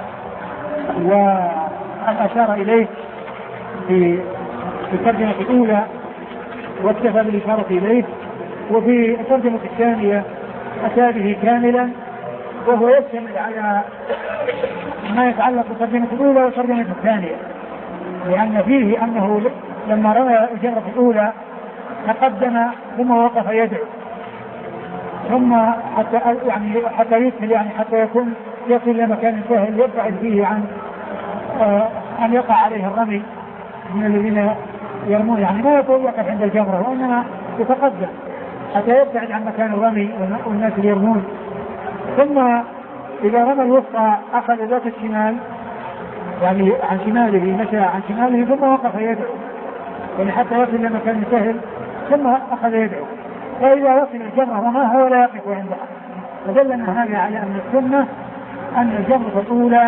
وقد أشار إليه في الترجمة الأولى واكتفى بالإشارة إليه وفي الترجمة الثانية أتى به كاملا وهو يشتمل على ما يتعلق بالترجمة الأولى والترجمة الثانية لأن فيه أنه لما رأى الجمرة الأولى تقدم ثم وقف يدعو ثم حتى يعني حتى يسهل يعني حتى يكون يصل إلى مكان سهل يبعد فيه عن آه أن يقع عليه الرمي من الذين يرمون يعني ما يكون يقف عند الجمرة وإنما يتقدم حتى يبعد عن مكان الرمي والناس اللي يرمون ثم إذا رمى الوسطى أخذ ذات الشمال يعني عن شماله مشى عن شماله ثم وقف يدعو يعني حتى يصل إلى مكان سهل ثم أخذ يدعو فإذا وصل الجمرة رماها ولا يقف عندها فدلنا هذا على أن السنة أن الجمرة الأولى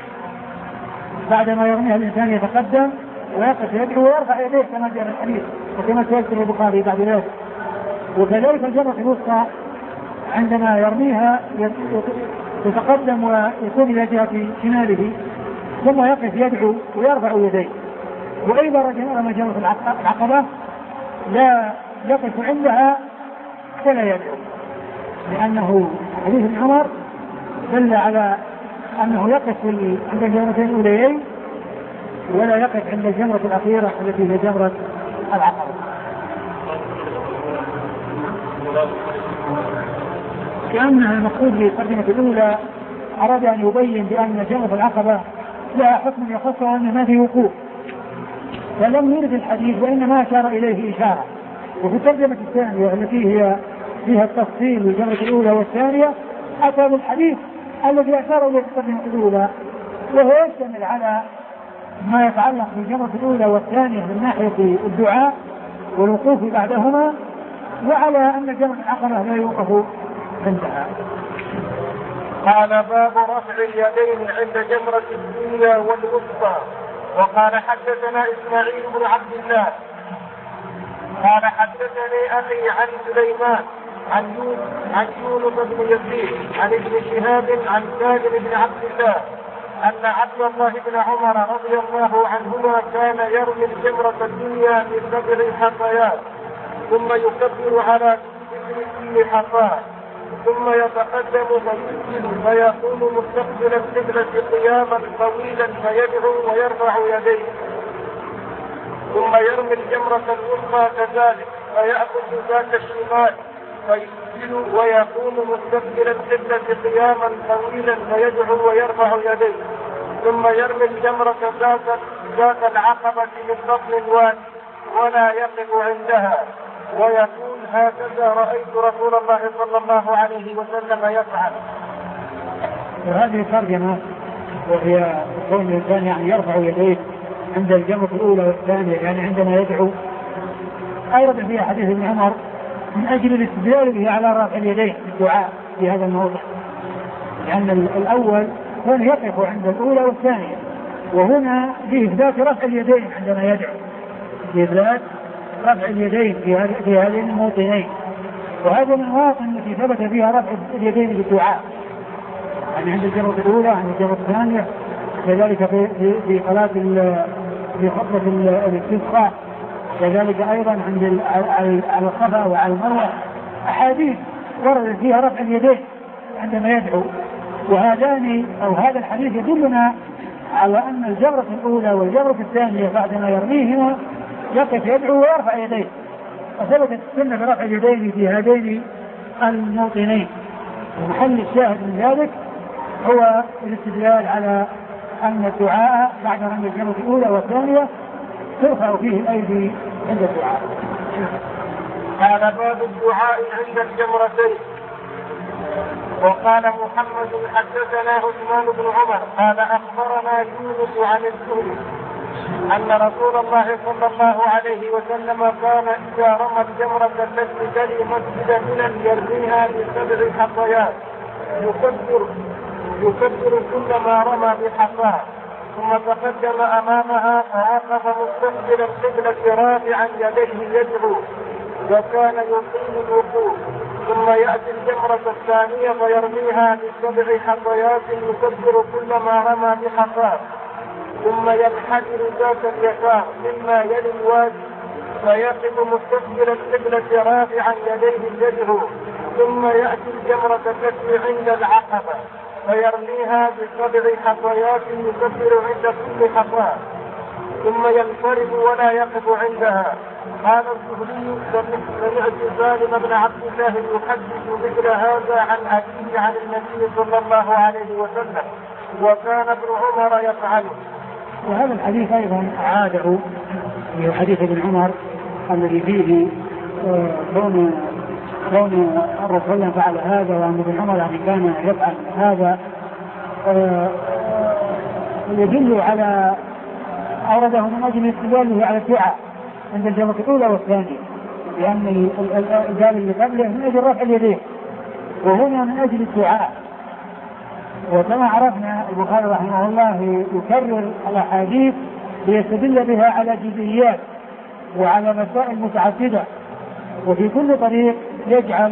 بعدما يرميها الإنسان يتقدم ويقف يدعو ويرفع يديه كما جاء الحديث وكما سيذكر البخاري بعد ذلك. وكذلك الجمرة الوسطى عندما يرميها يتقدم ويكون إلى جهة شماله ثم يقف يدعو ويرفع يديه. وإذا رمى جمرة العقبة لا يقف عندها ولا يدعو لأنه حديث ابن عمر دل على أنه يقف عند الجمرتين الأوليين ولا يقف عند الجمرة الأخيرة التي هي جمرة العقبة. كأنها المقصود في الترجمة الأولى أراد أن يبين بأن جمرة العقبة لها حكم يخص وأن ما في وقوف فلم يرد الحديث وإنما أشار إليه إشارة. وفي الترجمة الثانية التي هي فيها التفصيل للجمرة الأولى والثانية أتى بالحديث الذي أشار إليه في الترجمة الأولى وهو يشتمل على ما يتعلق بالجمرة الأولى والثانية من ناحية الدعاء والوقوف بعدهما وعلى أن جمرة العقبة لا يوقف عندها. قال باب رفع اليدين عند جمرة الدنيا والوسطى. وقال حدثنا إسماعيل بن عبد الله قال حدثني أخي عن سليمان عن يونس عن يونس بن يزيد عن ابن شهاب عن سالم بن عبد الله أن عبد الله بن عمر رضي الله عنهما كان يرمي الجمرة الدنيا بسبع حصيات ثم يكبر على كل حصاة ثم يتقدم فيسجد فيقوم مستقبل القبلة قياما طويلا فيدعو ويرفع يديه، ثم يرمي الجمرة الوسطى كذلك فيأخذ ذات الشمال فيسجد ويقوم مستقبل القبلة قياما طويلا فيدعو ويرفع يديه، ثم يرمي الجمرة ذات ذات العقبة من بطن الوادي ولا يقف عندها ويقول هكذا رأيت رسول الله صلى الله عليه وسلم يفعل. وهذه ترجمة وهي كون الإنسان يعني يرفع يديه عند الجمرة الأولى والثانية، يعني عندما يدعو. أيضا فيها حديث ابن عمر من أجل الاستدلال به على رفع اليدين في الدعاء في هذا الموضع، لأن الأول كان يقف عند الأولى والثانية، وهنا بإثبات رفع اليدين عندما يدعو، بإثبات رفع اليدين في في هذين الموطنين، وهذا من المواطن التي ثبت فيها رفع اليدين بالدعاء، يعني عند الجمرة الأولى عند الجمرة الثانية، كذلك في في صلاة في خطبة الاستسقاء، كذلك أيضا عند على الصفا وعلى المروة أحاديث ورد فيها رفع اليدين عندما يدعو. وهذان أو هذا الحديث يدلنا على أن الجمرة الأولى والجمرة الثانية بعدما يرميهما يقف يدعو ويرفع يديه، وثبتت السنة برفع اليدين في هذين الموطنين. ومحل الشاهد من ذلك هو الاستدلال على أن الدعاء بعد رمي الجمرة الأولى والثانية ترفع فيه الأيدي عند الدعاء. قال باب الدعاء عند الجمرتين. وقال محمد حدثنا عثمان بن عمر قال أخبرنا يونس عن الزهري أن رسول الله صلى الله عليه وسلم كان إذا رمى الجمرة التي تلي مسجد منى يرميها بسبع حصيات يكبر يكبر كلما رمى بحصاه، ثم تقدم أمامها فوقف مستقبل القبلة رافعا يديه يدعو وكان يطيل الوقوف، ثم يأتي الجمرة الثانية فيرميها بسبع حصيات يكبر كلما رمى بحصاه، ثم ينحدر ذات اليسار مما يلي الوادي فيقف مستقبل القبلة رافعا يديه يدعو، ثم يأتي الجمرة التي عند العقبة فيرميها بسبع حصيات يكبر عند كل حصاة، ثم ينفرد ولا يقف عندها. قال الزهري سمعت سالم بن عبد الله يحدث مثل هذا عن أبيه عن النبي صلى الله عليه وسلم، وكان ابن عمر يفعله. وهذا الحديث أيضا عاده في حديث ابن عمر الذي فيه كون كون الرسول فعل هذا وأن ابن عمر يعني كان يفعل هذا، يدل على أورده من أجل استدلاله على الدعاء عند الجمرة الأولى والثانية، لأن الجال اللي قبله من أجل رفع اليدين وهنا من أجل الدعاء. وكما عرفنا البخاري رحمه الله يكرر الأحاديث ليستدل بها على جزئيات وعلى مسائل متعددة، وفي كل طريق يجعل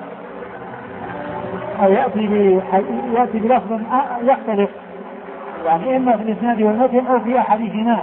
أو يأتي يأتي بلفظ يختلف، يعني إما في الإسناد والمتن أو في أحاديثنا.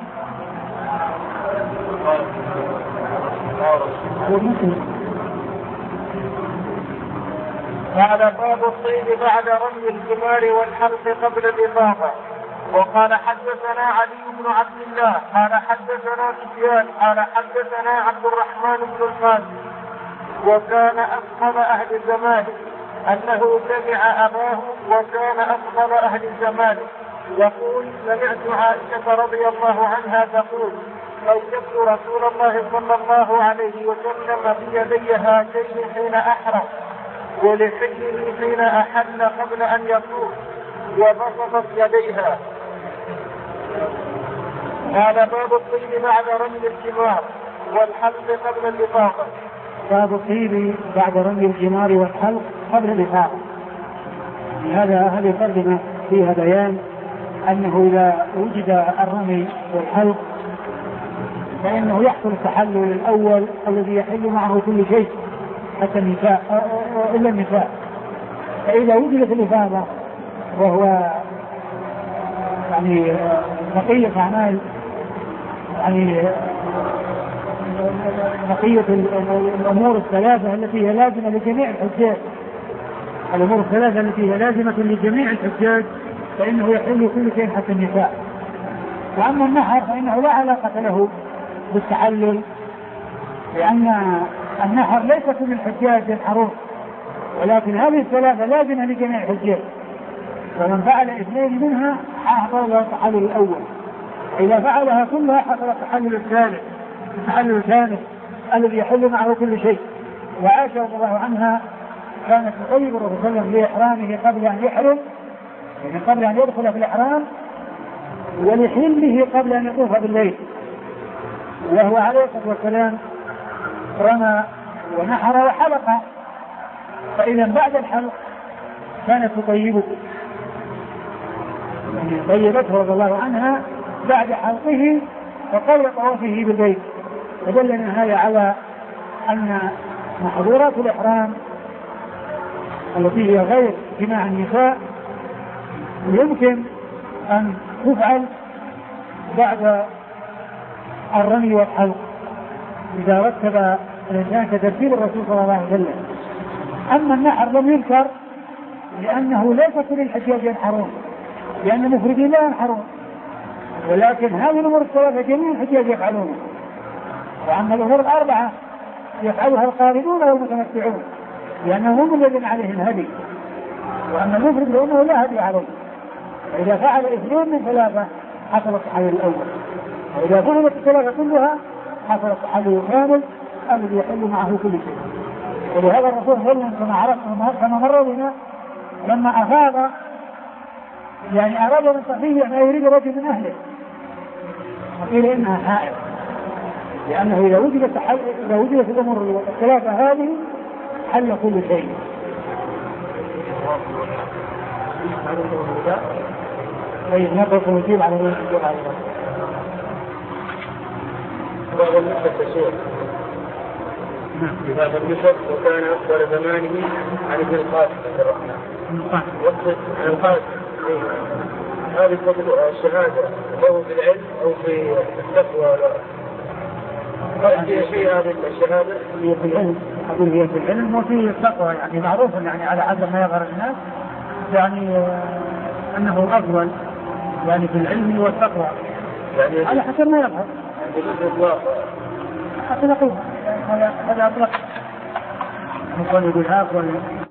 قال باب الطيب بعد رمي الجمار والحلق قبل الإفاضة. وقال حدثنا علي بن عبد الله قال حدثنا سفيان قال حدثنا عبد الرحمن بن القاسم وكان أفضل أهل زمانه أنه سمع أباه وكان أفضل أهل زمانه يقول سمعت عائشة رضي الله عنها تقول أوجدت رسول الله صلى الله عليه وسلم بيدي هاتين حين أحرم ولحيه حين أحل قبل أن يطوف وبسطت يديها. قال باب الطيب بعد رمي الجمار والحلق قبل الإفاضة. باب الطيب بعد رمي الجمار والحلق قبل الإفاضة. هذا هذه ترجمة فيها بيان أنه إذا وجد الرمي والحلق فإنه يحصل التحلل الأول الذي يحل معه كل شيء حتى النساء إلا النساء. فإذا وجدت الإفاضة وهو يعني بقية أعمال يعني بقية الأمور الثلاثة التي هي لازمة لجميع الحجاج الأمور الثلاثة التي هي لازمة لجميع الحجاج فإنه يحل كل شيء حتى النساء. وأما النحر فإنه لا علاقة له بالتحلل، لأن النحر ليس كل الحجاج ينحرون، ولكن هذه الثلاثة لازمة لجميع الحجاج، فمن فعل اثنين منها حصل له التحلل الأول، إذا فعلها كلها حصل التحلل الثالث التحلل الثالث الذي يحل معه كل شيء. وعائشة رضي الله عنها كانت تطيب الرسول صلى الله عليه وسلم لإحرامه قبل أن يحرم، يعني قبل أن يدخل في الإحرام، ولحله قبل أن يطوف بالليل، وهو عليه الصلاة والسلام رمى ونحر وحلق، فإذا بعد الحلق كانت تطيبه، يعني طيبته رضي الله عنها بعد حلقه وقبل طوافه بالبيت. فدلنا هذا على أن محظورات الإحرام التي هي غير جماع النساء يمكن أن تفعل بعد الرمي والحلق إذا رتب الإنسان كترتيب الرسول صلى الله عليه وسلم. أما النحر لم يذكر لأنه ليس كل الحجاج ينحرون، لأن المفردين لا ينحرون، ولكن هذه الأمور الثلاثة جميع الحجاج يفعلونها. وأما الأمور الأربعة يفعلها القارنون والمتمتعون لأنهم هم الذين عليهم هدي، وأما المفرد لأنه لا هدي عليه. فإذا فعل اثنين من ثلاثة حصل التحلل الأول، وإذا فعلت الثلاثة كلها حصل التحلل الكامل الذي يحل معه كل شيء. ولهذا الرسول صلى الله عليه وسلم كما عرفنا كما مر بنا لما أفاض يعني أراد من صفية ما يريد رجل من أهله، وقيل إنها حائض، لأنه إذا وجدت إذا وجدت الأمور الثلاثة هذه حل كل شيء. وينبغي الوجوب على الوجوب على بعض النسبة تسوء بهذا النسب، وكان أكثر زمانه عن ابن القاسم عبد الرحمن وقت عن القاسم. هذه الشهادة هو في العلم أو في التقوى؟ هي في هذه الشهادة هي في العلم، أقول هي في العلم وفي التقوى، يعني معروف يعني على حسب ما يظهر الناس يعني أنه أفضل يعني في العلم والتقوى يعني على حسب ما يظهر. حتى نقول هذا هذا أطلق نقول يقول هاك ولا